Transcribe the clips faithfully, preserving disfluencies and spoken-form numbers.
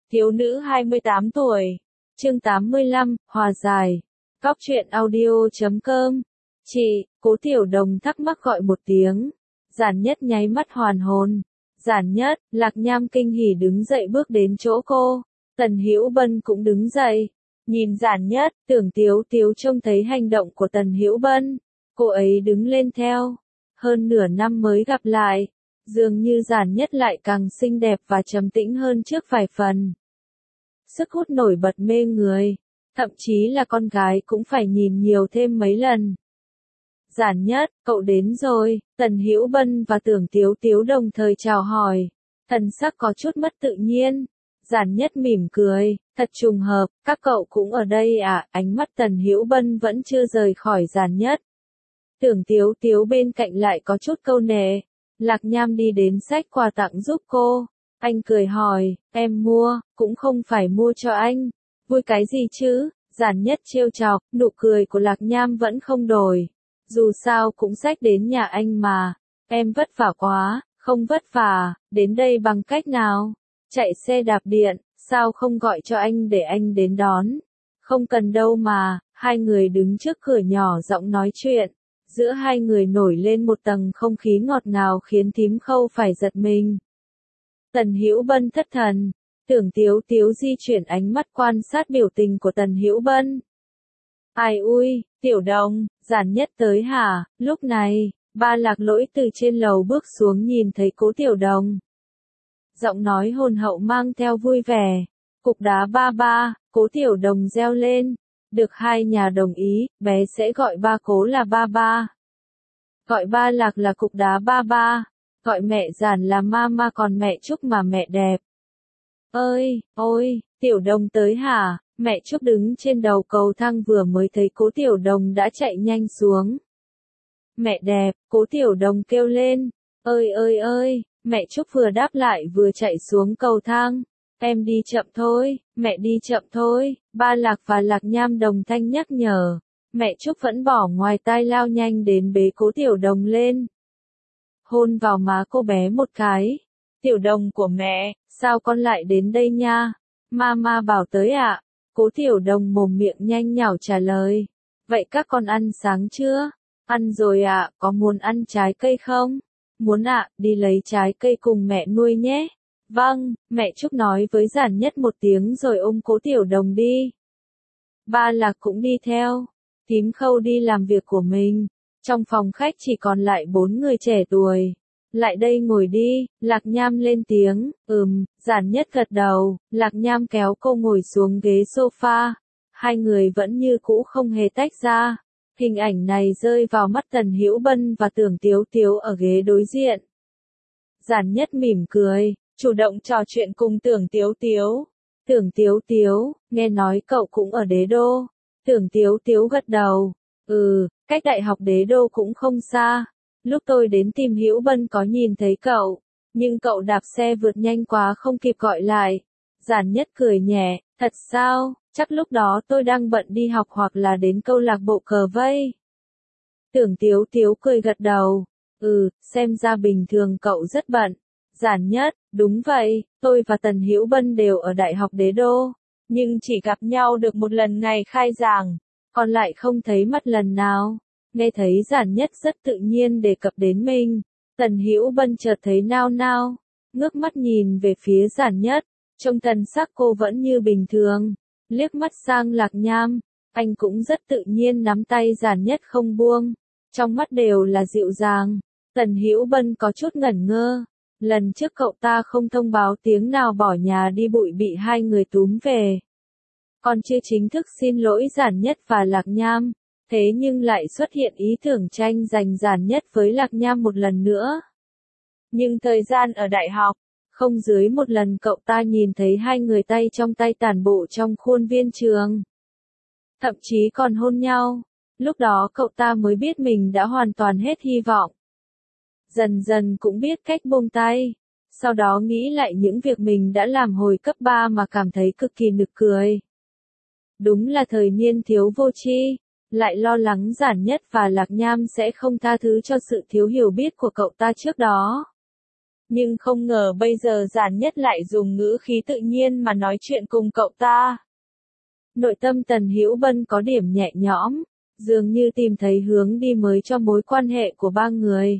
Thiếu nữ hai mươi tám tuổi. Chương tám mươi lăm, hòa giải. Cóc truyện audio chấm com. Chị, Cố Tiểu Đồng thắc mắc gọi một tiếng. Giản Nhất nháy mắt hoàn hồn. Giản Nhất, Lạc Nham kinh hỉ đứng dậy bước đến chỗ cô. Tần Hữu Bân cũng đứng dậy. Nhìn Giản Nhất, Tưởng Tiếu Tiếu trông thấy hành động của Tần Hữu Bân. Cô ấy đứng lên theo. Hơn nửa năm mới gặp lại. Dường như Giản Nhất lại càng xinh đẹp và trầm tĩnh hơn trước vài phần. Sức hút nổi bật mê người. Thậm chí là con gái cũng phải nhìn nhiều thêm mấy lần. Giản Nhất, cậu đến rồi. Tần Hữu Bân và Tưởng Tiếu Tiếu đồng thời chào hỏi. Thần sắc có chút mất tự nhiên. Giản Nhất mỉm cười, thật trùng hợp, các cậu cũng ở đây à? Ánh mắt Tần Hữu Bân vẫn chưa rời khỏi Giản Nhất. Tưởng Tiếu Tiếu bên cạnh lại có chút câu nệ. Lạc Nham đi đến xách quà tặng giúp cô. Anh cười hỏi, em mua, cũng không phải mua cho anh. Vui cái gì chứ? Giản Nhất trêu chọc, nụ cười của Lạc Nham vẫn không đổi. Dù sao cũng xách đến nhà anh mà. Em vất vả quá, không vất vả, đến đây bằng cách nào? Chạy xe đạp điện, sao không gọi cho anh để anh đến đón? Không cần đâu mà. Hai người đứng trước cửa nhỏ giọng nói chuyện. Giữa hai người nổi lên một tầng không khí ngọt ngào khiến Thím Khâu phải giật mình. Tần Hữu Bân thất thần. Tưởng Tiếu Tiếu di chuyển ánh mắt quan sát biểu tình của Tần Hữu Bân. Ai ui, Tiểu Đồng, Giản Nhất tới hả? Lúc này, Ba Lạc Lỗi từ trên lầu bước xuống nhìn thấy Cố Tiểu Đồng. Giọng nói hồn hậu mang theo vui vẻ. Cục đá ba ba, Cố Tiểu Đồng reo lên. Được hai nhà đồng ý, bé sẽ gọi ba Cố là ba ba. Gọi Ba Lạc là cục đá ba ba. Gọi mẹ Giản là mama, còn mẹ Trúc mà mẹ đẹp. Ơi, ôi, Tiểu Đồng tới hả? Mẹ Trúc đứng trên đầu cầu thang vừa mới thấy Cố Tiểu Đồng đã chạy nhanh xuống. Mẹ đẹp, Cố Tiểu Đồng kêu lên. Ơi ơi ơi, mẹ Trúc vừa đáp lại vừa chạy xuống cầu thang. Em đi chậm thôi, mẹ đi chậm thôi. Ba Lạc và Lạc Nham đồng thanh nhắc nhở. Mẹ Trúc vẫn bỏ ngoài tai lao nhanh đến bế Cố Tiểu Đồng lên. Hôn vào má cô bé một cái. Tiểu Đồng của mẹ, sao con lại đến đây nha? Mama bảo tới ạ. À? Cố Tiểu Đồng mồm miệng nhanh nhảu trả lời. Vậy các con ăn sáng chưa? Ăn rồi ạ, à, có muốn ăn trái cây không? Muốn ạ, à, đi lấy trái cây cùng mẹ nuôi nhé. Vâng, mẹ Trúc nói với Giản Nhất một tiếng rồi ôm Cố Tiểu Đồng đi. Ba Lạc cũng đi theo. Thím Khâu đi làm việc của mình. Trong phòng khách chỉ còn lại bốn người trẻ tuổi. Lại đây ngồi đi, Lạc Nham lên tiếng. Ừm, Giản Nhất gật đầu. Lạc Nham kéo cô ngồi xuống ghế sofa. Hai người vẫn như cũ không hề tách ra. Hình ảnh này rơi vào mắt Tần Hữu Bân và Tưởng Tiếu Tiếu ở ghế đối diện. Giản Nhất mỉm cười, chủ động trò chuyện cùng Tưởng Tiếu Tiếu. Tưởng Tiếu Tiếu, nghe nói cậu cũng ở Đế Đô. Tưởng Tiếu Tiếu gật đầu. Ừ, cách Đại học Đế Đô cũng không xa. Lúc tôi đến tìm Hữu Bân có nhìn thấy cậu, nhưng cậu đạp xe vượt nhanh quá không kịp gọi lại. Giản Nhất cười nhẹ, thật sao, chắc lúc đó tôi đang bận đi học hoặc là đến câu lạc bộ cờ vây. Tưởng Tiếu Tiếu cười gật đầu. Ừ, xem ra bình thường cậu rất bận. Giản Nhất, đúng vậy, tôi và Tần Hữu Bân đều ở Đại học Đế Đô, nhưng chỉ gặp nhau được một lần ngày khai giảng, còn lại không thấy mặt lần nào. Nghe thấy Giản Nhất rất tự nhiên đề cập đến mình, Tần Hữu Bân chợt thấy nao nao, ngước mắt nhìn về phía Giản Nhất, trông thần sắc cô vẫn như bình thường, liếc mắt sang Lạc Nham, anh cũng rất tự nhiên nắm tay Giản Nhất không buông, trong mắt đều là dịu dàng. Tần Hữu Bân có chút ngẩn ngơ, lần trước cậu ta không thông báo tiếng nào bỏ nhà đi bụi bị hai người túm về. Còn chưa chính thức xin lỗi Giản Nhất và Lạc Nham. Thế nhưng lại xuất hiện ý tưởng tranh giành Giản Nhất với Lạc Nham một lần nữa. Nhưng thời gian ở đại học, không dưới một lần cậu ta nhìn thấy hai người tay trong tay tản bộ trong khuôn viên trường. Thậm chí còn hôn nhau. Lúc đó cậu ta mới biết mình đã hoàn toàn hết hy vọng. Dần dần cũng biết cách buông tay. Sau đó nghĩ lại những việc mình đã làm hồi cấp ba mà cảm thấy cực kỳ nực cười. Đúng là thời niên thiếu vô tri. Lại lo lắng Giản Nhất và Lạc Nham sẽ không tha thứ cho sự thiếu hiểu biết của cậu ta trước đó. Nhưng không ngờ bây giờ Giản Nhất lại dùng ngữ khí tự nhiên mà nói chuyện cùng cậu ta. Nội tâm Tần Hữu Bân có điểm nhẹ nhõm, dường như tìm thấy hướng đi mới cho mối quan hệ của ba người.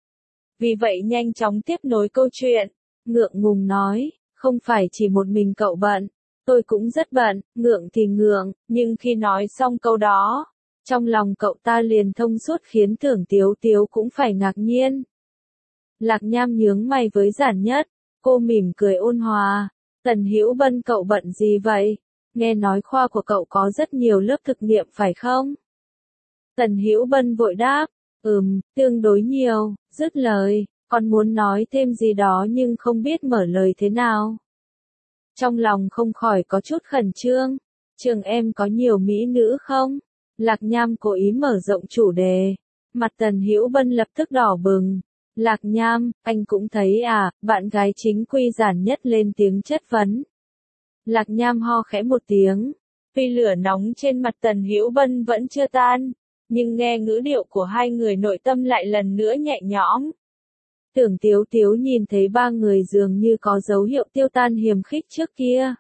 Vì vậy nhanh chóng tiếp nối câu chuyện, ngượng ngùng nói, không phải chỉ một mình cậu bận, tôi cũng rất bận, ngượng thì ngượng, nhưng khi nói xong câu đó, trong lòng cậu ta liền thông suốt khiến Tưởng Tiếu Tiếu cũng phải ngạc nhiên. Lạc Nham nhướng mày với Giản Nhất, cô mỉm cười ôn hòa, Tần Hữu Bân cậu bận gì vậy? Nghe nói khoa của cậu có rất nhiều lớp thực nghiệm phải không? Tần Hữu Bân vội đáp, ừm, tương đối nhiều, dứt lời, còn muốn nói thêm gì đó nhưng không biết mở lời thế nào. Trong lòng không khỏi có chút khẩn trương, trường em có nhiều mỹ nữ không? Lạc Nham cố ý mở rộng chủ đề, mặt Tần Hữu Bân lập tức đỏ bừng. Lạc Nham, anh cũng thấy à, bạn gái chính quy Giản Nhất lên tiếng chất vấn. Lạc Nham ho khẽ một tiếng, tuy lửa nóng trên mặt Tần Hữu Bân vẫn chưa tan, nhưng nghe ngữ điệu của hai người nội tâm lại lần nữa nhẹ nhõm. Tưởng Tiếu Tiếu nhìn thấy ba người dường như có dấu hiệu tiêu tan hiềm khích trước kia.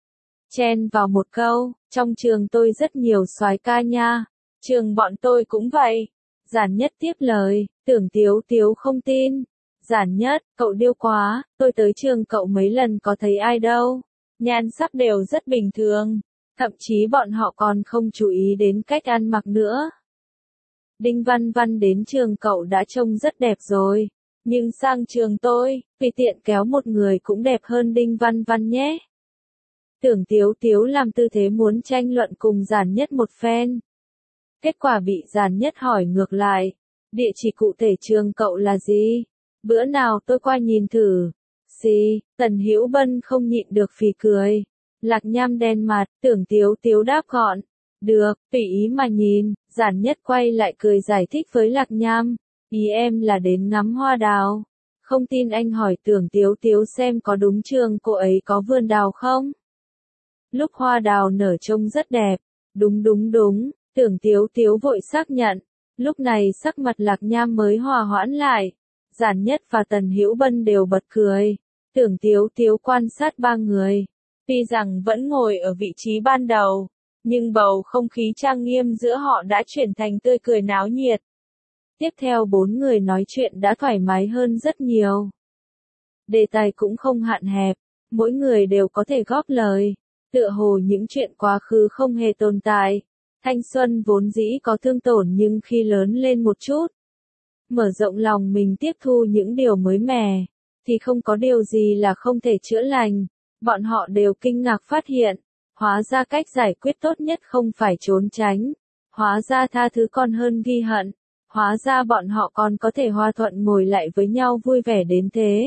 Chen vào một câu, trong trường tôi rất nhiều soái ca nha, trường bọn tôi cũng vậy. Giản Nhất tiếp lời, Tưởng Tiếu Tiếu không tin. Giản Nhất, cậu điêu quá, tôi tới trường cậu mấy lần có thấy ai đâu. Nhan sắc đều rất bình thường, thậm chí bọn họ còn không chú ý đến cách ăn mặc nữa. Đinh Văn Văn đến trường cậu đã trông rất đẹp rồi, nhưng sang trường tôi, tùy tiện kéo một người cũng đẹp hơn Đinh Văn Văn nhé. Tưởng Tiếu Tiếu làm tư thế muốn tranh luận cùng Giản Nhất một phen. Kết quả bị Giản Nhất hỏi ngược lại, địa chỉ cụ thể trường cậu là gì? Bữa nào tôi qua nhìn thử. Xì, Tần Hữu Bân không nhịn được phì cười. Lạc Nham đen mặt, Tưởng Tiếu Tiếu đáp gọn. Được, tùy ý mà nhìn. Giản Nhất quay lại cười giải thích với Lạc Nham. Ý em là đến ngắm hoa đào. Không tin anh hỏi Tưởng Tiếu Tiếu xem có đúng trường cô ấy có vườn đào không? Lúc hoa đào nở trông rất đẹp. Đúng đúng đúng, Tưởng Tiếu Tiếu vội xác nhận. Lúc này sắc mặt Lạc Nham mới hòa hoãn lại. Giản Nhất và Tần Hữu Bân đều bật cười. Tưởng Tiếu Tiếu quan sát ba người. Tuy rằng vẫn ngồi ở vị trí ban đầu, nhưng bầu không khí trang nghiêm giữa họ đã chuyển thành tươi cười náo nhiệt. Tiếp theo bốn người nói chuyện đã thoải mái hơn rất nhiều. Đề tài cũng không hạn hẹp, mỗi người đều có thể góp lời. Tựa hồ những chuyện quá khứ không hề tồn tại. Thanh xuân vốn dĩ có thương tổn nhưng khi lớn lên một chút, mở rộng lòng mình tiếp thu những điều mới mẻ, thì không có điều gì là không thể chữa lành. Bọn họ đều kinh ngạc phát hiện, hóa ra cách giải quyết tốt nhất không phải trốn tránh, hóa ra tha thứ còn hơn ghi hận, hóa ra bọn họ còn có thể hòa thuận ngồi lại với nhau vui vẻ đến thế.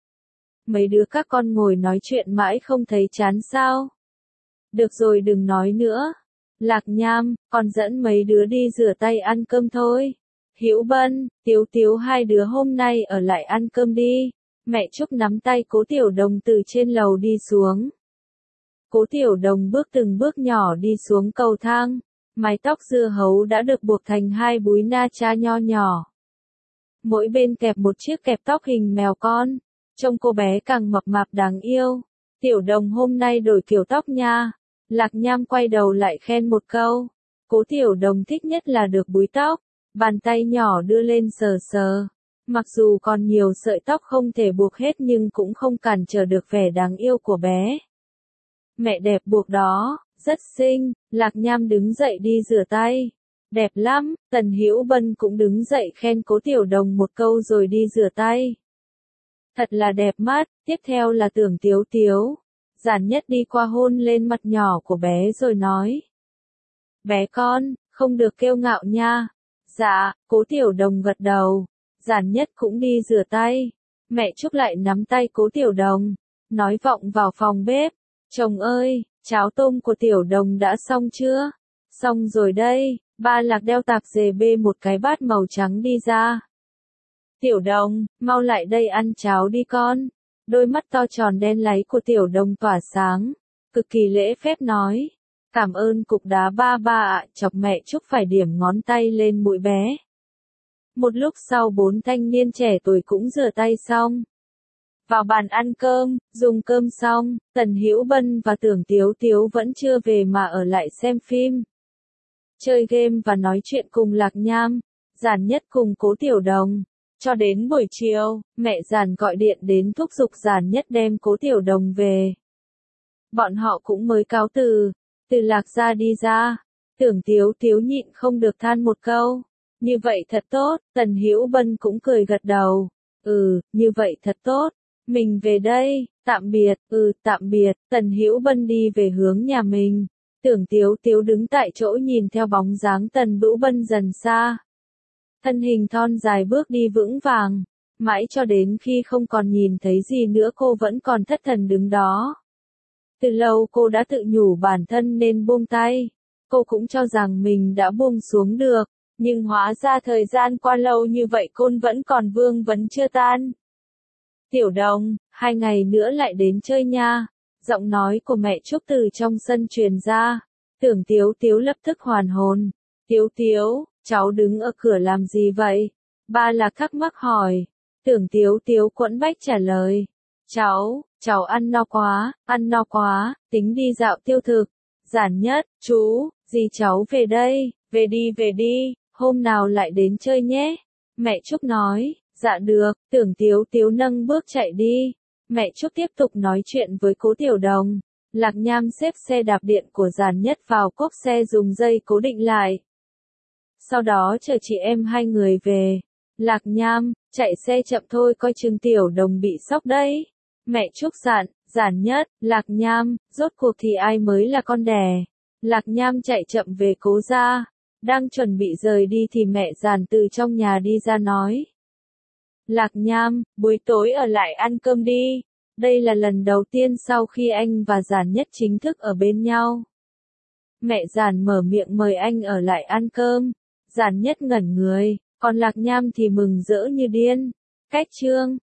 Mấy đứa các con ngồi nói chuyện mãi không thấy chán sao? Được rồi đừng nói nữa. Lạc Nham, con dẫn mấy đứa đi rửa tay ăn cơm thôi. Hữu Bân, Tiếu Tiếu hai đứa hôm nay ở lại ăn cơm đi. Mẹ Trúc nắm tay Cố Tiểu Đồng từ trên lầu đi xuống. Cố Tiểu Đồng bước từng bước nhỏ đi xuống cầu thang. Mái tóc dưa hấu đã được buộc thành hai búi na cha nho nhỏ. Mỗi bên kẹp một chiếc kẹp tóc hình mèo con. Trông cô bé càng mập mạp đáng yêu. Tiểu Đồng hôm nay đổi kiểu tóc nha. Lạc Nham quay đầu lại khen một câu. Cố Tiểu Đồng thích nhất là được búi tóc. Bàn tay nhỏ đưa lên sờ sờ. Mặc dù còn nhiều sợi tóc không thể buộc hết nhưng cũng không cản trở được vẻ đáng yêu của bé. Mẹ đẹp buộc đó, rất xinh. Lạc Nham đứng dậy đi rửa tay. Đẹp lắm. Tần Hữu Bân cũng đứng dậy khen Cố Tiểu Đồng một câu rồi đi rửa tay. Thật là đẹp mắt. Tiếp theo là Tưởng Tiếu Tiếu. Giản Nhất đi qua hôn lên mặt nhỏ của bé rồi nói. Bé con, không được kiêu ngạo nha. Dạ, Cố Tiểu Đồng gật đầu. Giản Nhất cũng đi rửa tay. Mẹ Trúc lại nắm tay Cố Tiểu Đồng, nói vọng vào phòng bếp. Chồng ơi, cháo tôm của Tiểu Đồng đã xong chưa? Xong rồi đây. Ba Lạc đeo tạp dề bê một cái bát màu trắng đi ra. Tiểu Đồng, mau lại đây ăn cháo đi con. Đôi mắt to tròn đen láy của Tiểu Đồng tỏa sáng, cực kỳ lễ phép nói. Cảm ơn cục đá ba ba ạ, chọc mẹ Trúc phải điểm ngón tay lên mũi bé. Một lúc sau bốn thanh niên trẻ tuổi cũng rửa tay xong. Vào bàn ăn cơm, dùng cơm xong, Tần Hữu Bân và Tưởng Tiếu Tiếu vẫn chưa về mà ở lại xem phim, chơi game và nói chuyện cùng Lạc Nham, Giản Nhất cùng Cố Tiểu Đồng. Cho đến buổi chiều, mẹ Giản gọi điện đến thúc giục Giản Nhất đem Cố Tiểu Đồng về. Bọn họ cũng mới cáo từ, từ Lạc gia đi ra. Tưởng Tiếu Tiếu nhịn không được than một câu. Như vậy thật tốt, Tần Hữu Bân cũng cười gật đầu. Ừ, như vậy thật tốt. Mình về đây, tạm biệt, ừ, tạm biệt. Tần Hữu Bân đi về hướng nhà mình. Tưởng Tiếu Tiếu đứng tại chỗ nhìn theo bóng dáng Tần Hữu Bân dần xa. Thân hình thon dài bước đi vững vàng, mãi cho đến khi không còn nhìn thấy gì nữa cô vẫn còn thất thần đứng đó. Từ lâu cô đã tự nhủ bản thân nên buông tay. Cô cũng cho rằng mình đã buông xuống được, nhưng hóa ra thời gian qua lâu như vậy côn vẫn còn vương vấn chưa tan. Tiểu Đồng, hai ngày nữa lại đến chơi nha. Giọng nói của mẹ Trúc từ trong sân truyền ra. Tưởng Tiếu Tiếu lập tức hoàn hồn. Tiếu Tiếu, cháu đứng ở cửa làm gì vậy? Ba Lạc thắc mắc hỏi. Tưởng Tiếu Tiếu quẫn bách trả lời. Cháu, cháu ăn no quá, ăn no quá, tính đi dạo tiêu thực. Giản Nhất, chú, dì cháu về đây, về đi về đi, hôm nào lại đến chơi nhé. Mẹ Trúc nói, dạ được, Tưởng Tiếu Tiếu nâng bước chạy đi. Mẹ Trúc tiếp tục nói chuyện với Cố Tiểu Đồng. Lạc Nham xếp xe đạp điện của Giản Nhất vào cốp xe dùng dây cố định lại. Sau đó chờ chị em hai người về. Lạc Nham, chạy xe chậm thôi coi chừng Tiểu Đồng bị sốc đấy. Mẹ Trúc dặn, Giản Nhất, Lạc Nham, rốt cuộc thì ai mới là con đẻ. Lạc Nham chạy chậm về Cố gia. Đang chuẩn bị rời đi thì mẹ Giản từ trong nhà đi ra nói. Lạc Nham, buổi tối ở lại ăn cơm đi. Đây là lần đầu tiên sau khi anh và Giản Nhất chính thức ở bên nhau. Mẹ Giản mở miệng mời anh ở lại ăn cơm. Giản Nhất ngẩn người, còn Lạc Nham thì mừng rỡ như điên. Cách chương